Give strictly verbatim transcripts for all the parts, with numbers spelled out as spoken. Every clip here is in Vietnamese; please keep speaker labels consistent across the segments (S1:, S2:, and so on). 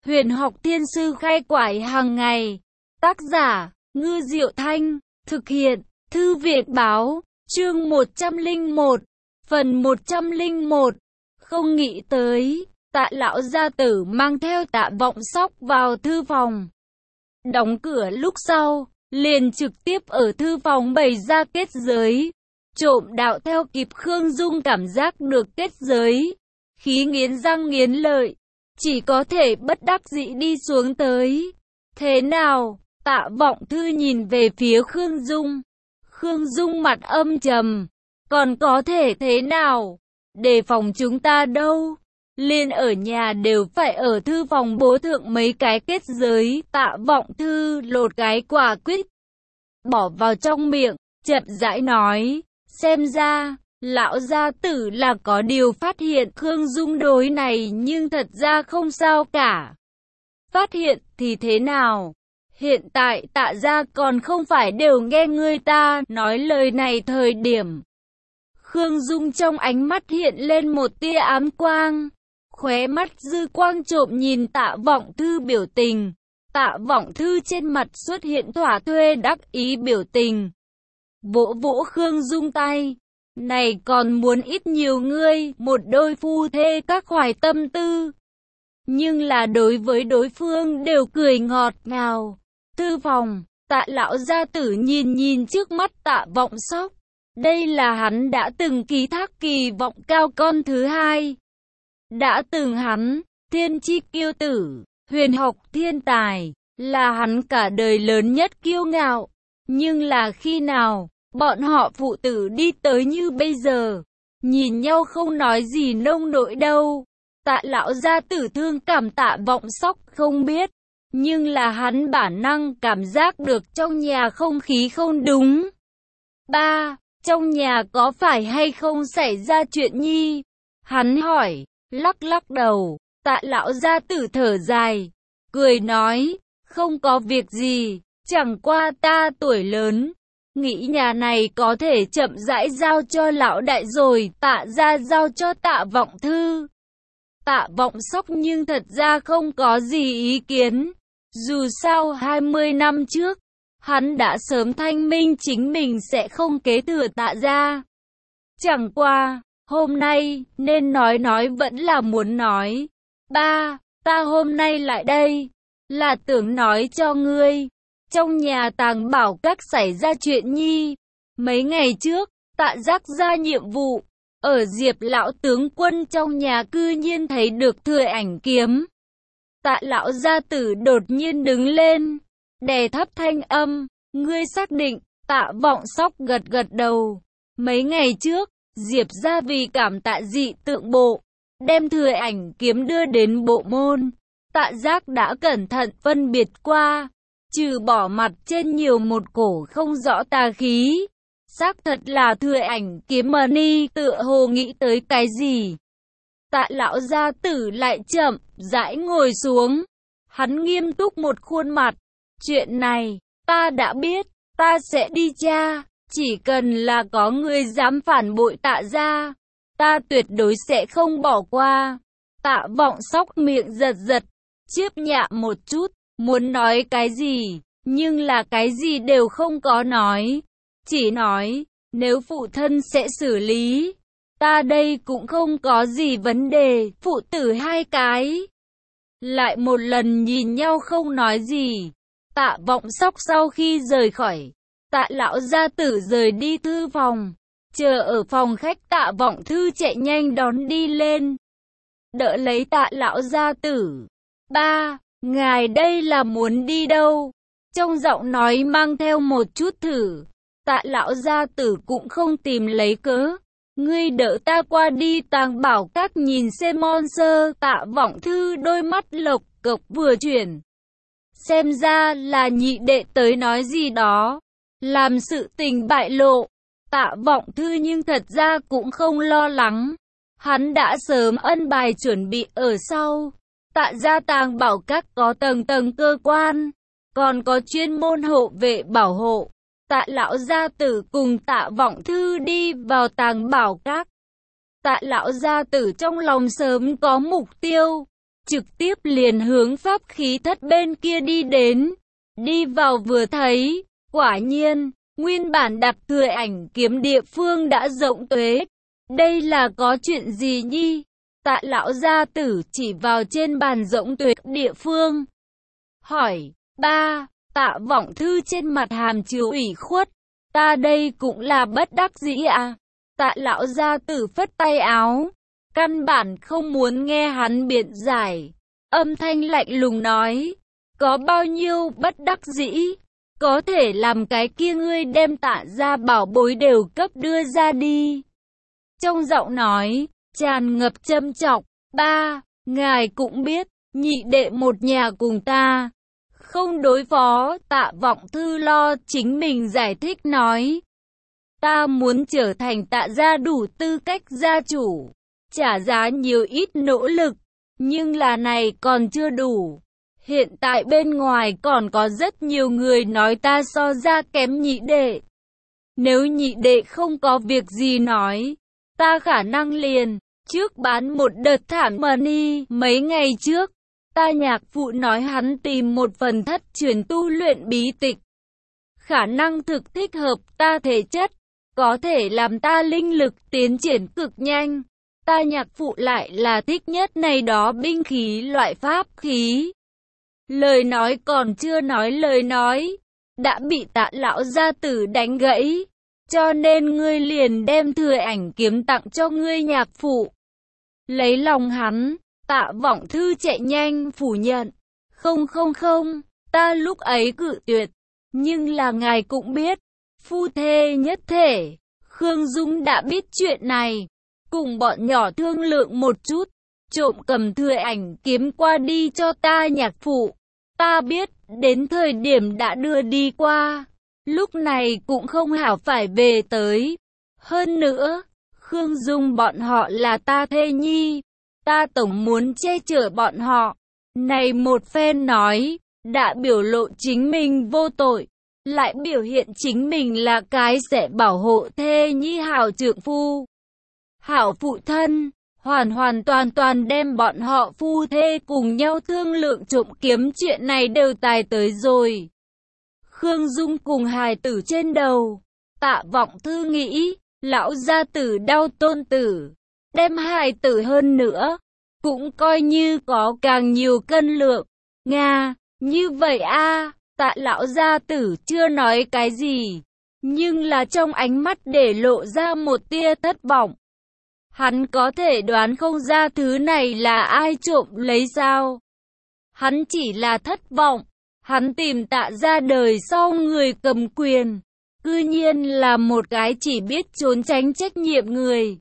S1: Huyền học thiên sư khai quải hàng ngày. Tác giả, Ngư Diệu Thanh. Thực hiện, Thư viện báo. Chương một trăm lẻ một. Phần một trăm lẻ một. Không nghĩ tới, Tạ lão gia tử mang theo Tạ Vọng Sóc vào thư phòng. Đóng cửa lúc sau, liền trực tiếp ở thư phòng bày ra kết giới. Trộm đạo theo kịp Khương Dung cảm giác được kết giới. Khí nghiến răng nghiến lợi, chỉ có thể bất đắc dĩ đi xuống tới. Thế nào? Tạ Vọng Thư nhìn về phía Khương Dung. Khương Dung mặt âm trầm. Còn có thể thế nào? Đề phòng chúng ta đâu? Liên ở nhà đều phải ở thư phòng bố thượng mấy cái kết giới. Tạ Vọng Thư lột cái quả quýt, bỏ vào trong miệng, chậm rãi nói. Xem ra, lão gia tử là có điều phát hiện Khương Dung đối này nhưng thật ra không sao cả. Phát hiện thì thế nào? Hiện tại Tạ gia còn không phải đều nghe người ta nói lời này thời điểm. Khương Dung trong ánh mắt hiện lên một tia ám quang. Khóe mắt dư quang trộm nhìn Tạ Vọng Thư biểu tình. Tạ Vọng Thư trên mặt xuất hiện thỏa thuê đắc ý biểu tình. Vỗ vỗ Khương Dung tay. Này còn muốn ít nhiều ngươi, một đôi phu thê các hoài tâm tư. Nhưng là đối với đối phương đều cười ngọt ngào. Thư phòng, Tạ lão gia tử nhìn nhìn trước mắt Tạ Vọng Sóc. Đây là hắn đã từng ký thác kỳ vọng cao con thứ hai. Đã từng hắn, thiên chi kiêu tử, huyền học thiên tài, là hắn cả đời lớn nhất kiêu ngạo. Nhưng là khi nào, bọn họ phụ tử đi tới như bây giờ, nhìn nhau không nói gì nông nỗi đâu. Tạ lão gia tử thương cảm Tạ Vọng Sóc không biết, nhưng là hắn bản năng cảm giác được trong nhà không khí không đúng. Ba, trong nhà có phải hay không xảy ra chuyện nhi? Hắn hỏi, lắc lắc đầu. Tạ lão gia tử thở dài, cười nói, không có việc gì, chẳng qua ta tuổi lớn, nghĩ nhà này có thể chậm rãi giao cho lão đại rồi Tạ gia giao cho Tạ Vọng Thư. Tạ Vọng Sóc nhưng thật ra không có gì ý kiến. Dù sao hai mươi năm trước, hắn đã sớm thanh minh chính mình sẽ không kế thừa Tạ gia. Chẳng qua, hôm nay, nên nói nói vẫn là muốn nói. Ba, ta hôm nay lại đây, là tưởng nói cho ngươi. Trong nhà Tàng Bảo Các xảy ra chuyện nhi. Mấy ngày trước, Tạ giác ra nhiệm vụ. Ở Diệp lão tướng quân trong nhà cư nhiên thấy được thừa ảnh kiếm. Tạ lão gia tử đột nhiên đứng lên, đè thấp thanh âm. Ngươi xác định? Tạ Vọng Sóc gật gật đầu. Mấy ngày trước, Diệp gia vì cảm tạ dị tượng bộ, đem thừa ảnh kiếm đưa đến bộ môn. Tạ giác đã cẩn thận phân biệt qua. Trừ bỏ mặt trên nhiều một cổ không rõ tà khí, xác thật là thừa ảnh kiếm mà ni tựa hồ nghĩ tới cái gì. Tạ lão gia tử lại chậm rãi ngồi xuống. Hắn nghiêm túc một khuôn mặt. Chuyện này, ta đã biết, ta sẽ đi tra. Chỉ cần là có người dám phản bội Tạ gia, ta tuyệt đối sẽ không bỏ qua. Tạ Vọng Sóc miệng giật giật, chiếp nhạ một chút. Muốn nói cái gì, nhưng là cái gì đều không có nói. Chỉ nói, nếu phụ thân sẽ xử lý, ta đây cũng không có gì vấn đề. Phụ tử hai cái lại một lần nhìn nhau không nói gì. Tạ Vọng Sóc sau khi rời khỏi, Tạ lão gia tử rời đi thư phòng. Chờ ở phòng khách Tạ Vọng Thư chạy nhanh đón đi lên, đỡ lấy Tạ lão gia tử. Ba, ngài đây là muốn đi đâu? Trong giọng nói mang theo một chút thử. Tạ lão gia tử cũng không tìm lấy cớ. Ngươi đỡ ta qua đi Tàng Bảo Các nhìn xem monster. Tạ Vọng Thư đôi mắt lộc cộc vừa chuyển. Xem ra là nhị đệ tới nói gì đó, làm sự tình bại lộ. Tạ Vọng Thư nhưng thật ra cũng không lo lắng. Hắn đã sớm ân bài chuẩn bị ở sau. Tạ gia Tàng Bảo Các có tầng tầng cơ quan, còn có chuyên môn hộ vệ bảo hộ. Tạ lão gia tử cùng Tạ Vọng Thư đi vào Tàng Bảo Các. Tạ lão gia tử trong lòng sớm có mục tiêu, trực tiếp liền hướng pháp khí thất bên kia đi đến. Đi vào vừa thấy, quả nhiên, nguyên bản đặt thừa ảnh kiếm địa phương đã rộng tuế. Đây là có chuyện gì nhi? Tạ lão gia tử chỉ vào trên bàn rộng tuế địa phương. Hỏi, ba, Tạ Vọng Thư trên mặt hàm chứa ủy khuất. Ta đây cũng là bất đắc dĩ à? Tạ lão gia tử phất tay áo. Căn bản không muốn nghe hắn biện giải. Âm thanh lạnh lùng nói. Có bao nhiêu bất đắc dĩ? Có thể làm cái kia ngươi đem Tạ gia bảo bối đều cấp đưa ra đi. Trong giọng nói, tràn ngập châm chọc. Ba, ngài cũng biết, nhị đệ một nhà cùng ta. Không đối phó, Tạ Vọng Thư lo chính mình giải thích nói. Ta muốn trở thành Tạ gia đủ tư cách gia chủ. Trả giá nhiều ít nỗ lực, nhưng là này còn chưa đủ. Hiện tại bên ngoài còn có rất nhiều người nói ta so ra kém nhị đệ. Nếu nhị đệ không có việc gì nói, ta khả năng liền, trước bán một đợt thảm money. Mấy ngày trước, ta nhạc phụ nói hắn tìm một phần thất truyền tu luyện bí tịch. Khả năng thực thích hợp ta thể chất, có thể làm ta linh lực tiến triển cực nhanh. Ta nhạc phụ lại là thích nhất này đó binh khí loại pháp khí. Lời nói còn chưa nói lời nói, đã bị Tạ lão gia tử đánh gãy. Cho nên ngươi liền đem thừa ảnh kiếm tặng cho ngươi nhạc phụ. Lấy lòng hắn, Tạ Vọng Thư chạy nhanh phủ nhận. Không không không, ta lúc ấy cự tuyệt. Nhưng là ngài cũng biết, phu thê nhất thể. Khương Dung đã biết chuyện này. Cùng bọn nhỏ thương lượng một chút. Trộm cầm thừa ảnh kiếm qua đi cho ta nhạc phụ. Ta biết, đến thời điểm đã đưa đi qua. Lúc này cũng không hảo phải về tới. Hơn nữa, Khương Dung bọn họ là ta thê nhi. Ta tổng muốn che chở bọn họ. Này một phen nói, đã biểu lộ chính mình vô tội. Lại biểu hiện chính mình là cái sẽ bảo hộ thê nhi hảo trượng phu. Hảo phụ thân, hoàn hoàn toàn toàn đem bọn họ phu thê cùng nhau thương lượng trộm kiếm chuyện này đều tài tới rồi. Khương Dung cùng hài tử trên đầu, Tạ Vọng Thư nghĩ, lão gia tử đau tôn tử, đem hài tử hơn nữa, cũng coi như có càng nhiều cân lượng. Nga, như vậy a, Tạ lão gia tử chưa nói cái gì, nhưng là trong ánh mắt để lộ ra một tia thất vọng. Hắn có thể đoán không ra thứ này là ai trộm lấy sao? Hắn chỉ là thất vọng. Hắn tìm Tạ ra đời sau người cầm quyền. Cư nhiên là một cái chỉ biết trốn tránh trách nhiệm người.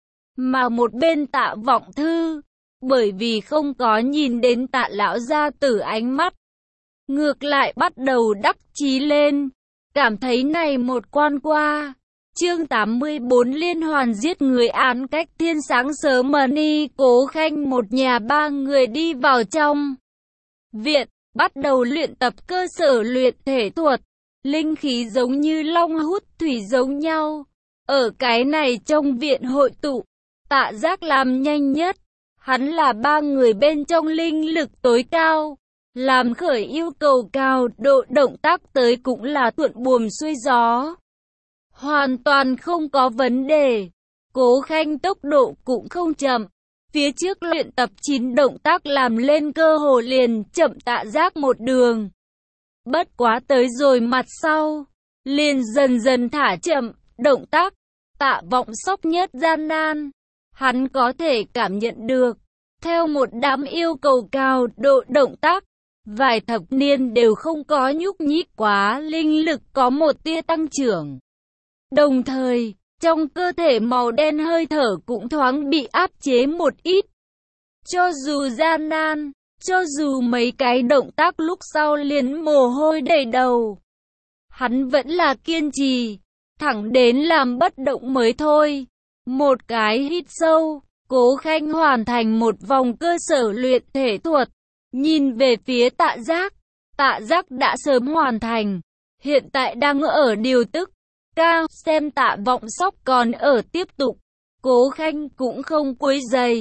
S1: Mà một bên Tạ Vọng Thư, bởi vì không có nhìn đến Tạ lão gia tử ánh mắt, ngược lại bắt đầu đắc chí lên. Cảm thấy này một quan qua. Chương tám mươi bốn liên hoàn giết người án cách thiên sáng sớm Mani Cố Khanh một nhà ba người đi vào trong viện, bắt đầu luyện tập cơ sở luyện thể thuật. Linh khí giống như long hút thủy giống nhau. Ở cái này trong viện hội tụ, Tạ Giác làm nhanh nhất. Hắn là ba người bên trong linh lực tối cao. Làm khởi yêu cầu cao độ động tác tới cũng là thuận buồm xuôi gió. Hoàn toàn không có vấn đề. Cố Khanh tốc độ cũng không chậm. Phía trước luyện tập chín động tác làm lên cơ hồ liền chậm Tạ Giác một đường. Bất quá tới rồi mặt sau, liền dần dần thả chậm động tác. Tạ Vọng sốc nhất gian nan. Hắn có thể cảm nhận được, theo một đám yêu cầu cao độ động tác, vài thập niên đều không có nhúc nhích quá, linh lực có một tia tăng trưởng. Đồng thời, trong cơ thể màu đen hơi thở cũng thoáng bị áp chế một ít. Cho dù gian nan, cho dù mấy cái động tác lúc sau liền mồ hôi đầy đầu, hắn vẫn là kiên trì, thẳng đến làm bất động mới thôi. Một cái hít sâu, Cố Khanh hoàn thành một vòng cơ sở luyện thể thuật. Nhìn về phía Tạ Giác, Tạ Giác đã sớm hoàn thành, hiện tại đang ở điều tức. Cao xem Tạ Vọng sóc còn ở tiếp tục, Cố Khanh cũng không quấy rầy.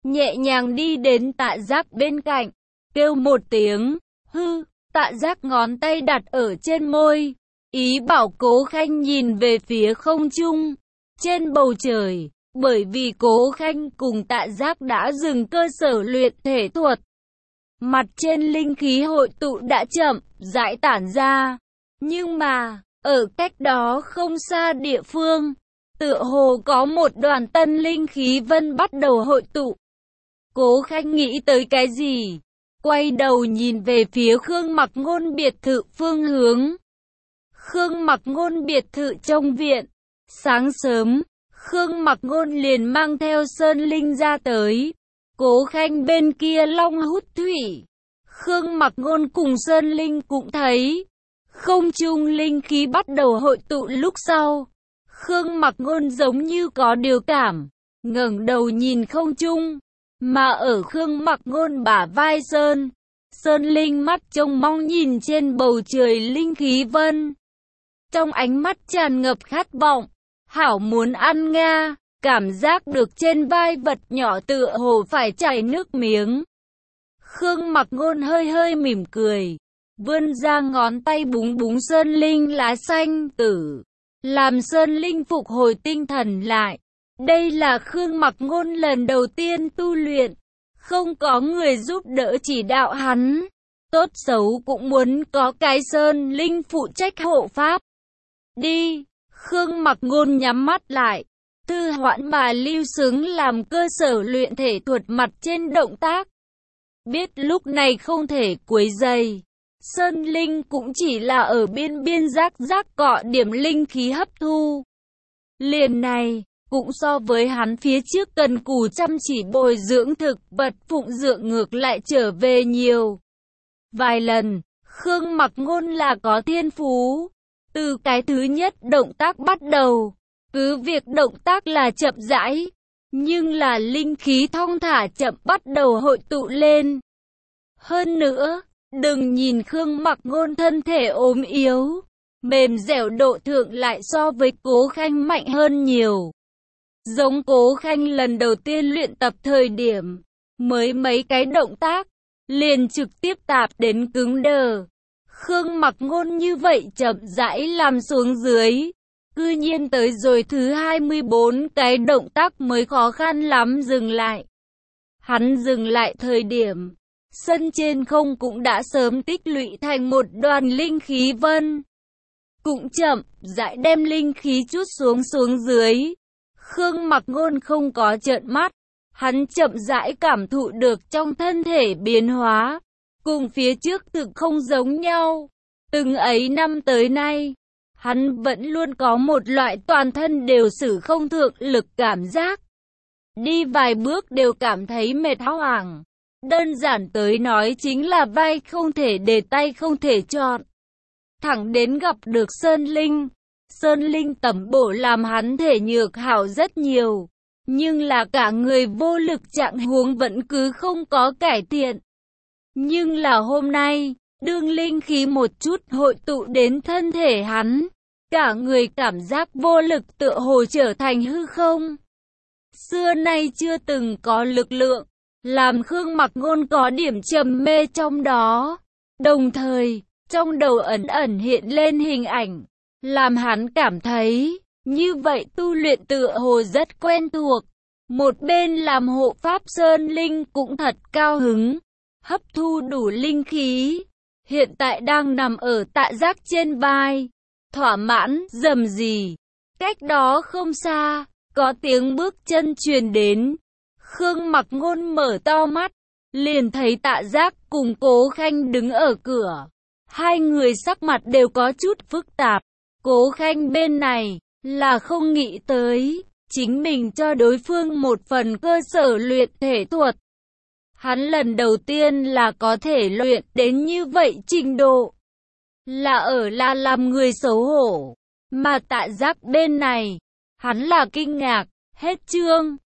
S1: nhẹ nhàng đi đến Tạ Giác bên cạnh, kêu một tiếng, hư, Tạ Giác ngón tay đặt ở trên môi, ý bảo Cố Khanh nhìn về phía không trung, trên bầu trời, bởi vì Cố Khanh cùng Tạ Giác đã dừng cơ sở luyện thể thuật. Mặt trên linh khí hội tụ đã chậm, rãi tản ra, nhưng mà, ở cách đó không xa địa phương, tựa hồ có một đoàn tân linh khí vân bắt đầu hội tụ. Cố Khanh nghĩ tới cái gì? Quay đầu nhìn về phía Khương Mặc Ngôn biệt thự phương hướng. Khương Mặc Ngôn biệt thự trong viện. Sáng sớm, Khương Mặc Ngôn liền mang theo Sơn Linh ra tới. Cố Khanh bên kia long hút thủy. Khương Mặc Ngôn cùng Sơn Linh cũng thấy. Không trung linh khí bắt đầu hội tụ lúc sau. Khương Mặc Ngôn giống như có điều cảm, ngẩng đầu nhìn không trung, mà ở Khương Mặc Ngôn bả vai Sơn, Sơn Linh mắt trông mong nhìn trên bầu trời linh khí vân. Trong ánh mắt tràn ngập khát vọng, hảo muốn ăn nga, cảm giác được trên vai vật nhỏ tựa hồ phải chảy nước miếng. Khương Mặc Ngôn hơi hơi mỉm cười, vươn ra ngón tay búng búng Sơn Linh lá xanh tử, làm Sơn Linh phục hồi tinh thần lại. Đây là Khương Mặc Ngôn lần đầu tiên tu luyện, không có người giúp đỡ chỉ đạo hắn, tốt xấu cũng muốn có cái Sơn Linh phụ trách hộ pháp. Đi, Khương Mặc Ngôn nhắm mắt lại, thư hoãn mà lưu xứng làm cơ sở luyện thể thuật mặt trên động tác. Biết lúc này không thể quấy rầy, Sơn Linh cũng chỉ là ở biên biên giác giác cọ điểm linh khí hấp thu. Liền này, cũng so với hắn phía trước cần cù chăm chỉ bồi dưỡng thực vật phụng dưỡng ngược lại trở về nhiều. Vài lần, Khương Mặc Ngôn là có thiên phú. Từ cái thứ nhất động tác bắt đầu, cứ việc động tác là chậm rãi, nhưng là linh khí thong thả chậm bắt đầu hội tụ lên. Hơn nữa, đừng nhìn Khương Mặc Ngôn thân thể ốm yếu, mềm dẻo độ thượng lại so với Cố Khanh mạnh hơn nhiều. Giống Cố Khanh lần đầu tiên luyện tập thời điểm, mới mấy cái động tác, liền trực tiếp tạp đến cứng đờ. Khương Mặc Ngôn như vậy chậm rãi làm xuống dưới, cư nhiên tới rồi thứ hai mươi bốn cái động tác mới khó khăn lắm dừng lại. Hắn dừng lại thời điểm, sân trên không cũng đã sớm tích lũy thành một đoàn linh khí vân. Cũng chậm rãi đem linh khí chút xuống xuống dưới. Khương Mặc Ngôn không có trợn mắt, hắn chậm rãi cảm thụ được trong thân thể biến hóa, cùng phía trước thực không giống nhau. Từng ấy năm tới nay, hắn vẫn luôn có một loại toàn thân đều sử không thượng lực cảm giác. Đi vài bước đều cảm thấy mệt hoảng. Đơn giản tới nói chính là vai không thể để tay không thể chọn. Thẳng đến gặp được Sơn Linh. Sơn Linh tẩm bổ làm hắn thể nhược hảo rất nhiều. Nhưng là cả người vô lực trạng huống vẫn cứ không có cải thiện. Nhưng là hôm nay, đương linh khí một chút hội tụ đến thân thể hắn, cả người cảm giác vô lực tựa hồ trở thành hư không. Xưa nay chưa từng có lực lượng, làm Khương Mặc Ngôn có điểm trầm mê trong đó. Đồng thời, trong đầu ẩn ẩn hiện lên hình ảnh, làm hắn cảm thấy, như vậy tu luyện tựa hồ rất quen thuộc. Một bên làm hộ pháp Sơn Linh cũng thật cao hứng, hấp thu đủ linh khí, hiện tại đang nằm ở Tạ Giác trên vai, thỏa mãn, rầm rì. Cách đó không xa, có tiếng bước chân truyền đến. Khương Mặc Ngôn mở to mắt, liền thấy Tạ Giác cùng Cố Khanh đứng ở cửa. Hai người sắc mặt đều có chút phức tạp. Cố Khanh bên này, là không nghĩ tới, chính mình cho đối phương một phần cơ sở luyện thể thuật. Hắn lần đầu tiên là có thể luyện đến như vậy trình độ. Là ở là làm người xấu hổ. Mà Tạ Giác bên này, hắn là kinh ngạc, hết chương.